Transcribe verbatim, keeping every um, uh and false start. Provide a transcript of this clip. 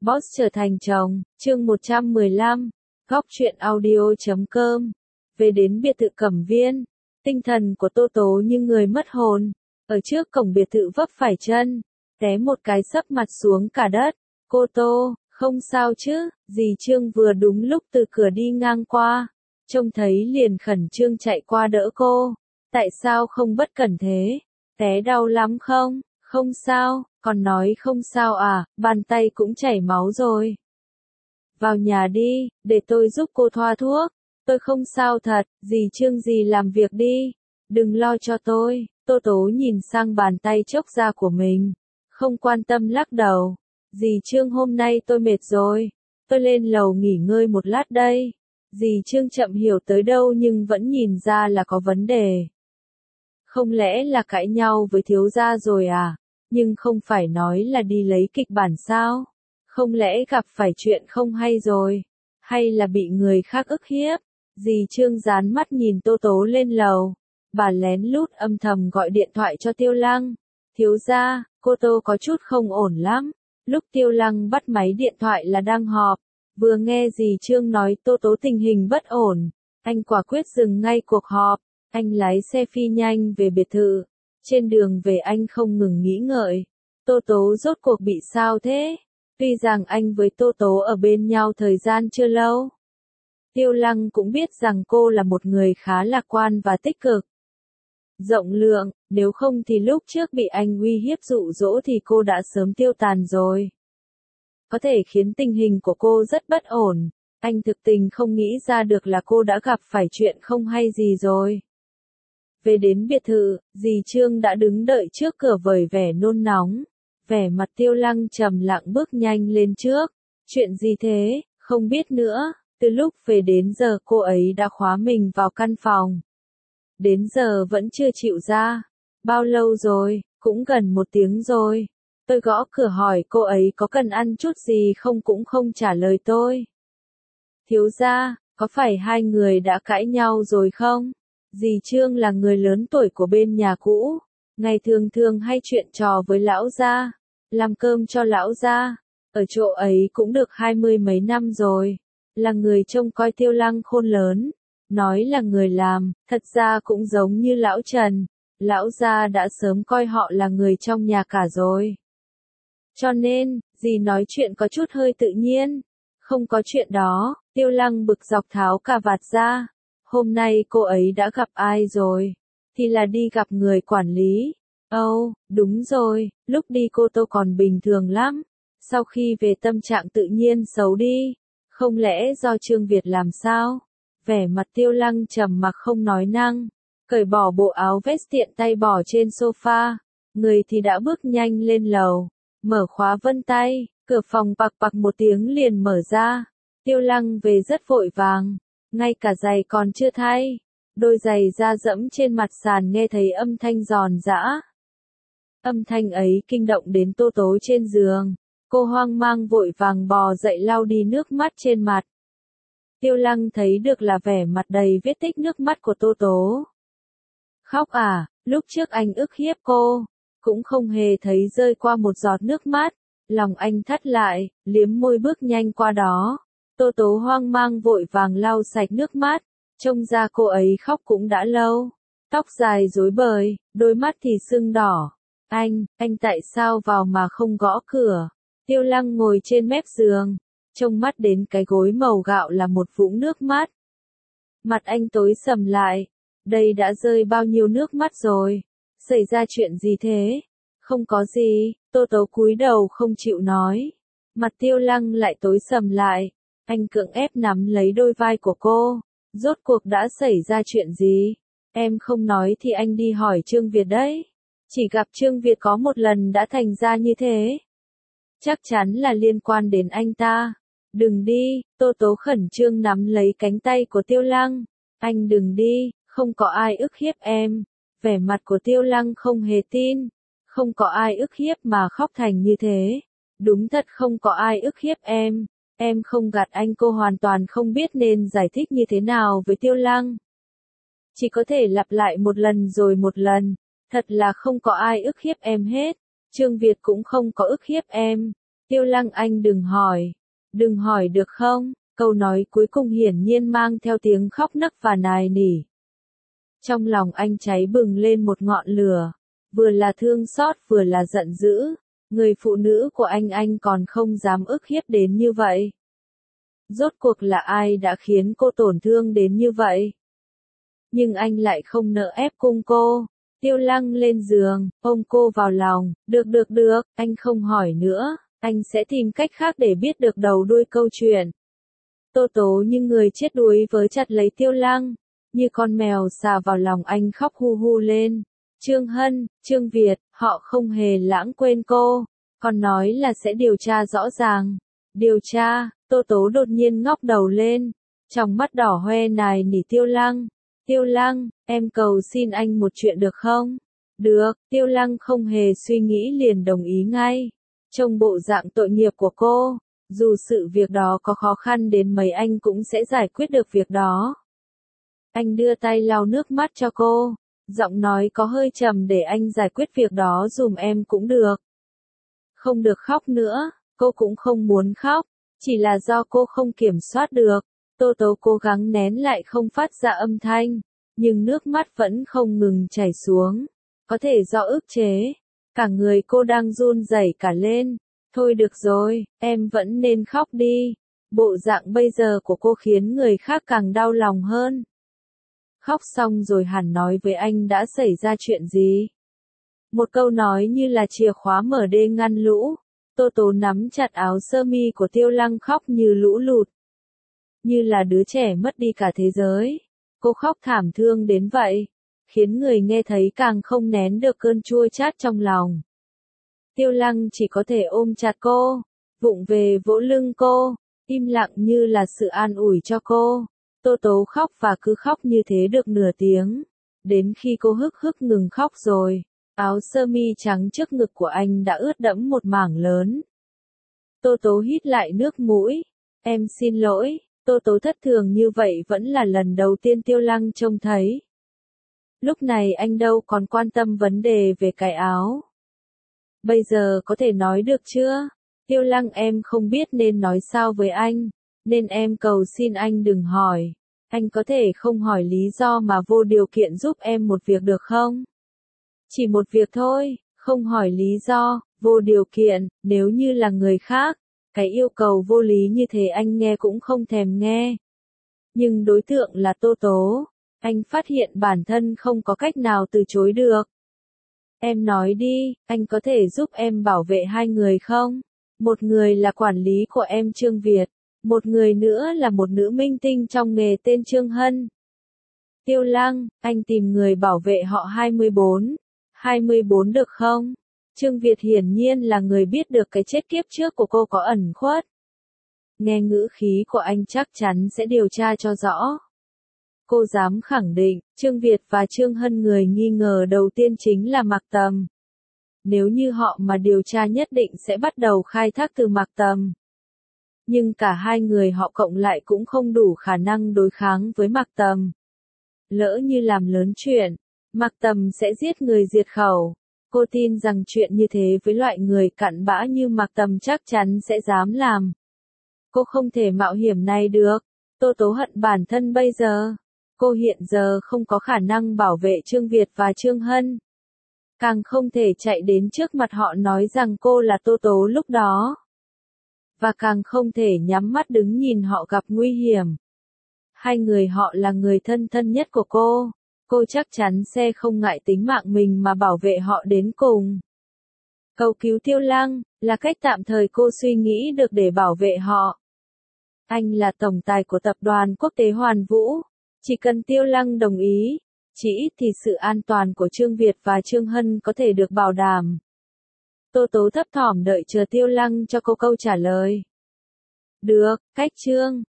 Boss trở thành chồng, chương một trăm mười lăm, góc truyện audio chấm com. Về đến biệt thự Cẩm Viên, tinh thần của Tô Tố như người mất hồn, ở trước cổng biệt thự vấp phải chân, té một cái sấp mặt xuống cả đất. Cô Tô, không sao chứ? Dì Trương vừa đúng lúc từ cửa đi ngang qua, trông thấy liền khẩn trương chạy qua đỡ cô. Tại sao không bất cẩn thế? Té đau lắm không? Không sao, còn nói không sao à, bàn tay cũng chảy máu rồi. Vào nhà đi, để tôi giúp cô thoa thuốc. Tôi không sao thật, dì Trương dì làm việc đi. Đừng lo cho tôi. Tô Tố nhìn sang bàn tay chốc ra của mình, không quan tâm lắc đầu. Dì Trương hôm nay tôi mệt rồi. Tôi lên lầu nghỉ ngơi một lát đây. Dì Trương chậm hiểu tới đâu nhưng vẫn nhìn ra là có vấn đề. Không lẽ là cãi nhau với thiếu gia rồi à? Nhưng không phải nói là đi lấy kịch bản sao? Không lẽ gặp phải chuyện không hay rồi? Hay là bị người khác ức hiếp? Dì Trương dán mắt nhìn Tô Tố lên lầu. Bà lén lút âm thầm gọi điện thoại cho Tiêu Lăng. Thiếu gia, cô Tô có chút không ổn lắm. Lúc Tiêu Lăng bắt máy điện thoại là đang họp. Vừa nghe dì Trương nói Tô Tố tình hình bất ổn, anh quả quyết dừng ngay cuộc họp. Anh lái xe phi nhanh về biệt thự. Trên đường về anh không ngừng nghĩ ngợi. Tô Tố rốt cuộc bị sao thế? Tuy rằng anh với Tô Tố ở bên nhau thời gian chưa lâu. Tiêu Lăng cũng biết rằng cô là một người khá lạc quan và tích cực. Rộng lượng, nếu không thì lúc trước bị anh uy hiếp dụ dỗ thì cô đã sớm tiêu tàn rồi. Có thể khiến tình hình của cô rất bất ổn. Anh thực tình không nghĩ ra được là cô đã gặp phải chuyện không hay gì rồi. Về đến biệt thự, dì Trương đã đứng đợi trước cửa với vẻ nôn nóng. Vẻ mặt Tiêu Lăng trầm lặng bước nhanh lên trước. Chuyện gì thế? Không biết nữa. Từ lúc về đến giờ cô ấy đã khóa mình vào căn phòng. Đến giờ vẫn chưa chịu ra. Bao lâu rồi? Cũng gần một tiếng rồi. Tôi gõ cửa hỏi cô ấy có cần ăn chút gì không cũng không trả lời tôi. Thiếu gia, có phải hai người đã cãi nhau rồi không? Dì Trương là người lớn tuổi của bên nhà cũ, ngày thường thường hay chuyện trò với lão gia, làm cơm cho lão gia. Ở chỗ ấy cũng được hai mươi mấy năm rồi, là người trông coi Tiêu Lăng khôn lớn. Nói là người làm, thật ra cũng giống như lão Trần, lão gia đã sớm coi họ là người trong nhà cả rồi. Cho nên, dì nói chuyện có chút hơi tự nhiên. Không có chuyện đó. Tiêu Lăng bực dọc tháo cà vạt ra. Hôm nay cô ấy đã gặp ai rồi? Thì là đi gặp người quản lý. Ồ, oh, đúng rồi, lúc đi cô Tô còn bình thường lắm. Sau khi về tâm trạng tự nhiên xấu đi. Không lẽ do Trương Việt làm sao? Vẻ mặt Tiêu Lăng trầm mặc không nói năng. Cởi bỏ bộ áo vest tiện tay bỏ trên sofa. Người thì đã bước nhanh lên lầu. Mở khóa vân tay. Cửa phòng bạc bạc một tiếng liền mở ra. Tiêu Lăng về rất vội vàng. Ngay cả giày còn chưa thay. Đôi giày da dẫm trên mặt sàn nghe thấy âm thanh giòn giã. Âm thanh ấy kinh động đến Tô Tố trên giường. Cô hoang mang vội vàng bò dậy lau đi nước mắt trên mặt. Tiêu Lăng thấy được là vẻ mặt đầy vết tích nước mắt của Tô Tố. Khóc à, lúc trước anh ức hiếp cô, cũng không hề thấy rơi qua một giọt nước mắt. Lòng anh thắt lại, liếm môi bước nhanh qua đó. Tô Tố hoang mang vội vàng lau sạch nước mắt, trông ra cô ấy khóc cũng đã lâu. Tóc dài rối bời, đôi mắt thì sưng đỏ. Anh, anh tại sao vào mà không gõ cửa? Tiêu Lăng ngồi trên mép giường, trông mắt đến cái gối màu gạo là một vũng nước mắt. Mặt anh tối sầm lại, đây đã rơi bao nhiêu nước mắt rồi? Xảy ra chuyện gì thế? Không có gì, Tô Tố cúi đầu không chịu nói. Mặt Tiêu Lăng lại tối sầm lại. Anh cưỡng ép nắm lấy đôi vai của cô. Rốt cuộc đã xảy ra chuyện gì? Em không nói thì anh đi hỏi Trương Việt đấy. Chỉ gặp Trương Việt có một lần đã thành ra như thế. Chắc chắn là liên quan đến anh ta. Đừng đi, Tô Tố khẩn trương nắm lấy cánh tay của Tiêu Lăng. Anh đừng đi, không có ai ức hiếp em. Vẻ mặt của Tiêu Lăng không hề tin. Không có ai ức hiếp mà khóc thành như thế. Đúng thật không có ai ức hiếp em. Em không gạt anh. Cô hoàn toàn không biết nên giải thích như thế nào với Tiêu Lăng. Chỉ có thể lặp lại một lần rồi một lần. Thật là không có ai ức hiếp em hết. Trương Việt cũng không có ức hiếp em. Tiêu Lăng anh đừng hỏi. Đừng hỏi được không? Câu nói cuối cùng hiển nhiên mang theo tiếng khóc nấc và nài nỉ. Trong lòng anh cháy bừng lên một ngọn lửa. Vừa là thương xót vừa là giận dữ. Người phụ nữ của anh anh còn không dám ức hiếp đến như vậy. Rốt cuộc là ai đã khiến cô tổn thương đến như vậy? Nhưng anh lại không nỡ ép cung cô. Tiêu Lăng lên giường, ôm cô vào lòng. Được được được, anh không hỏi nữa. Anh sẽ tìm cách khác để biết được đầu đuôi câu chuyện. Tô Tố như người chết đuối với chặt lấy Tiêu Lăng. Như con mèo xà vào lòng anh khóc hu hu lên. Trương Hân, Trương Việt, họ không hề lãng quên cô. Còn nói là sẽ điều tra rõ ràng. Điều tra, Tô Tố đột nhiên ngóc đầu lên. Trong mắt đỏ hoe nài nỉ Tiêu Lăng. Tiêu Lăng, em cầu xin anh một chuyện được không? Được, Tiêu Lăng không hề suy nghĩ liền đồng ý ngay. Trong bộ dạng tội nghiệp của cô, dù sự việc đó có khó khăn đến mấy anh cũng sẽ giải quyết được việc đó. Anh đưa tay lau nước mắt cho cô, giọng nói có hơi trầm để anh giải quyết việc đó dùm em cũng được. Không được khóc nữa, cô cũng không muốn khóc, chỉ là do cô không kiểm soát được. Tô Tố cố gắng nén lại không phát ra âm thanh, nhưng nước mắt vẫn không ngừng chảy xuống. Có thể do ức chế, cả người cô đang run rẩy cả lên. Thôi được rồi, em vẫn nên khóc đi. Bộ dạng bây giờ của cô khiến người khác càng đau lòng hơn. Khóc xong rồi hẳn nói với anh đã xảy ra chuyện gì. Một câu nói như là chìa khóa mở đê ngăn lũ. Tô Tố nắm chặt áo sơ mi của Tiêu Lăng khóc như lũ lụt. Như là đứa trẻ mất đi cả thế giới. Cô khóc thảm thương đến vậy, khiến người nghe thấy càng không nén được cơn chua chát trong lòng. Tiêu Lăng chỉ có thể ôm chặt cô, vụng về vỗ lưng cô, im lặng như là sự an ủi cho cô. Tô Tố khóc và cứ khóc như thế được nửa tiếng. Đến khi cô hức hức ngừng khóc rồi, áo sơ mi trắng trước ngực của anh đã ướt đẫm một mảng lớn. Tô Tố hít lại nước mũi. Em xin lỗi. Tô Tố thất thường như vậy vẫn là lần đầu tiên Tiêu Lăng trông thấy. Lúc này anh đâu còn quan tâm vấn đề về cái áo. Bây giờ có thể nói được chưa? Tiêu Lăng em không biết nên nói sao với anh, nên em cầu xin anh đừng hỏi. Anh có thể không hỏi lý do mà vô điều kiện giúp em một việc được không? Chỉ một việc thôi, không hỏi lý do, vô điều kiện, nếu như là người khác. Cái yêu cầu vô lý như thế anh nghe cũng không thèm nghe. Nhưng đối tượng là Tô Tố. Anh phát hiện bản thân không có cách nào từ chối được. Em nói đi, anh có thể giúp em bảo vệ hai người không? Một người là quản lý của em Trương Việt. Một người nữa là một nữ minh tinh trong nghề tên Trương Hân. Tiêu Lăng, anh tìm người bảo vệ họ hai mươi bốn. hai mươi bốn được không? Trương Việt hiển nhiên là người biết được cái chết kiếp trước của cô có ẩn khuất. Nghe ngữ khí của anh chắc chắn sẽ điều tra cho rõ. Cô dám khẳng định, Trương Việt và Trương Hân người nghi ngờ đầu tiên chính là Mạc Tầm. Nếu như họ mà điều tra nhất định sẽ bắt đầu khai thác từ Mạc Tầm. Nhưng cả hai người họ cộng lại cũng không đủ khả năng đối kháng với Mạc Tầm. Lỡ như làm lớn chuyện, Mạc Tầm sẽ giết người diệt khẩu. Cô tin rằng chuyện như thế với loại người cặn bã như Mạc Tầm chắc chắn sẽ dám làm. Cô không thể mạo hiểm này được. Tô Tố hận bản thân bây giờ. Cô hiện giờ không có khả năng bảo vệ Trương Việt và Trương Hân. Càng không thể chạy đến trước mặt họ nói rằng cô là Tô Tố lúc đó. Và càng không thể nhắm mắt đứng nhìn họ gặp nguy hiểm. Hai người họ là người thân thân nhất của cô. Cô chắc chắn sẽ không ngại tính mạng mình mà bảo vệ họ đến cùng. Cầu cứu Tiêu Lăng là cách tạm thời cô suy nghĩ được để bảo vệ họ. Anh là tổng tài của tập đoàn quốc tế Hoàn Vũ. Chỉ cần Tiêu Lăng đồng ý, chỉ ít thì sự an toàn của Trương Việt và Trương Hân có thể được bảo đảm. Tô Tố thấp thỏm đợi chờ Tiêu Lăng cho cô câu trả lời. Được, cách Trương.